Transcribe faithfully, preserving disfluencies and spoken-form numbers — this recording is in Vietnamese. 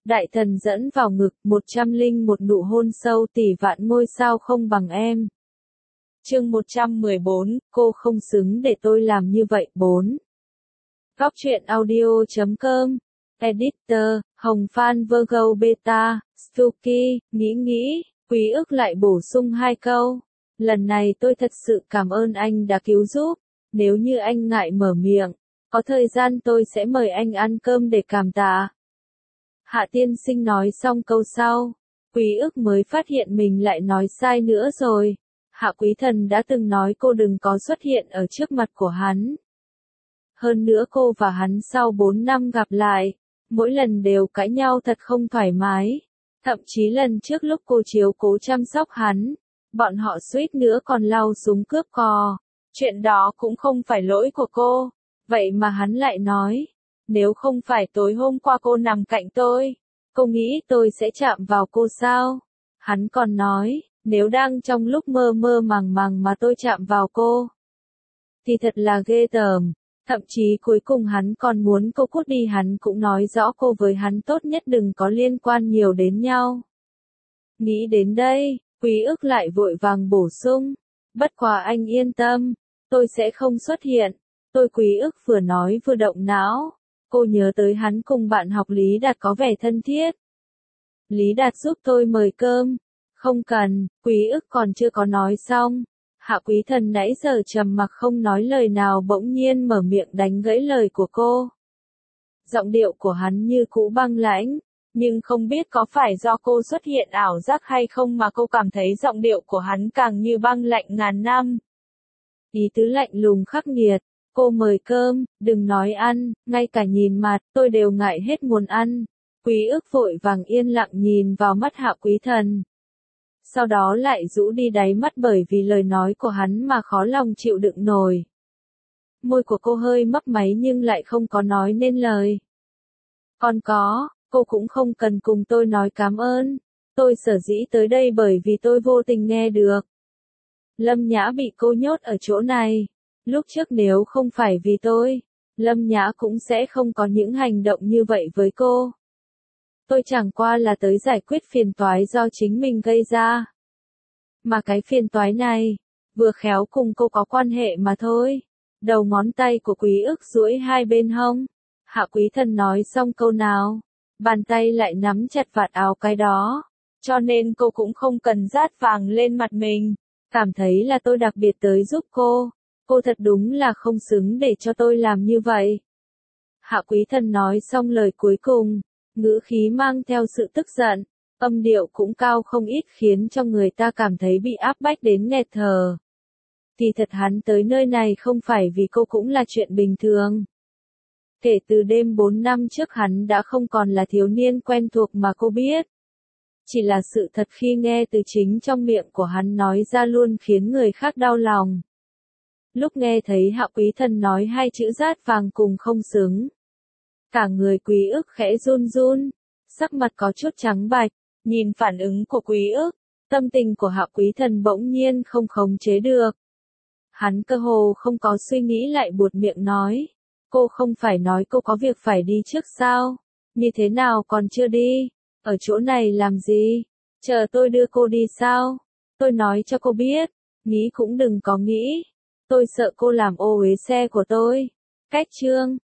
Đại thần dẫn vào ngực, một trăm linh một nụ hôn sâu tỷ vạn ngôi sao không bằng em. Chương một trăm mười bốn, cô không xứng để tôi làm như vậy. bốn. Góc truyện audio chấm com. Editor, Hồng Phan Virgo Beta, Stucky, nghĩ nghĩ, Quý ức lại bổ sung hai câu. Lần này tôi thật sự cảm ơn anh đã cứu giúp. Nếu như anh ngại mở miệng, có thời gian tôi sẽ mời anh ăn cơm để cảm tạ. Hạ tiên sinh nói xong câu sau, Quý ức mới phát hiện mình lại nói sai nữa rồi. Hạ quý thần đã từng nói cô đừng có xuất hiện ở trước mặt của hắn. Hơn nữa cô và hắn sau bốn năm gặp lại, mỗi lần đều cãi nhau thật không thoải mái. Thậm chí lần trước lúc cô chiếu cố chăm sóc hắn, bọn họ suýt nữa còn lao súng cướp cò. Chuyện đó cũng không phải lỗi của cô. Vậy mà hắn lại nói, nếu không phải tối hôm qua cô nằm cạnh tôi, cô nghĩ tôi sẽ chạm vào cô sao? Hắn còn nói, nếu đang trong lúc mơ mơ màng màng mà tôi chạm vào cô, thì thật là ghê tởm. Thậm chí cuối cùng hắn còn muốn cô cút đi, hắn cũng nói rõ cô với hắn tốt nhất đừng có liên quan nhiều đến nhau. Nghĩ đến đây, Quý ức lại vội vàng bổ sung, bất quá anh yên tâm, tôi sẽ không xuất hiện. Tôi Quý ức vừa nói vừa động não, cô nhớ tới hắn cùng bạn học Lý Đạt có vẻ thân thiết. Lý Đạt giúp tôi mời cơm. Không cần, Quý ức còn chưa có nói xong. Hạ quý thần nãy giờ trầm mặc không nói lời nào bỗng nhiên mở miệng đánh gãy lời của cô. Giọng điệu của hắn như cũ băng lãnh, nhưng không biết có phải do cô xuất hiện ảo giác hay không mà cô cảm thấy giọng điệu của hắn càng như băng lạnh ngàn năm. Ý tứ lạnh lùng khắc nghiệt, cô mời cơm, đừng nói ăn, ngay cả nhìn mặt tôi đều ngại hết muốn ăn. Quý ức vội vàng yên lặng nhìn vào mắt hạ quý thần. Sau đó lại rũ đi đáy mắt bởi vì lời nói của hắn mà khó lòng chịu đựng nổi. Môi của cô hơi mấp máy nhưng lại không có nói nên lời. Còn có, cô cũng không cần cùng tôi nói cảm ơn. Tôi sở dĩ tới đây bởi vì tôi vô tình nghe được. Lâm Nhã bị cô nhốt ở chỗ này. Lúc trước nếu không phải vì tôi, Lâm Nhã cũng sẽ không có những hành động như vậy với cô. Tôi chẳng qua là tới giải quyết phiền toái do chính mình gây ra. Mà cái phiền toái này, vừa khéo cùng cô có quan hệ mà thôi. Đầu ngón tay của Quý ức duỗi hai bên hông. Hạ quý thần nói xong câu nào, bàn tay lại nắm chặt vạt áo cái đó. Cho nên cô cũng không cần rát vàng lên mặt mình. Cảm thấy là tôi đặc biệt tới giúp cô. Cô thật đúng là không xứng để cho tôi làm như vậy. Hạ quý thần nói xong lời cuối cùng, ngữ khí mang theo sự tức giận, âm điệu cũng cao không ít khiến cho người ta cảm thấy bị áp bách đến nghẹt thở. Thì thật hắn tới nơi này không phải vì cô cũng là chuyện bình thường. Kể từ đêm bốn năm trước hắn đã không còn là thiếu niên quen thuộc mà cô biết. Chỉ là sự thật khi nghe từ chính trong miệng của hắn nói ra luôn khiến người khác đau lòng. Lúc nghe thấy hạ quý thần nói hai chữ rát vàng cùng không xứng. Cả người Quý ức khẽ run run, sắc mặt có chút trắng bạch, nhìn phản ứng của Quý ức, tâm tình của hạ quý thần bỗng nhiên không khống chế được. Hắn cơ hồ không có suy nghĩ lại buột miệng nói, cô không phải nói cô có việc phải đi trước sao, như thế nào còn chưa đi, ở chỗ này làm gì, chờ tôi đưa cô đi sao, tôi nói cho cô biết, nghĩ cũng đừng có nghĩ, tôi sợ cô làm ô uế xe của tôi. Cách chương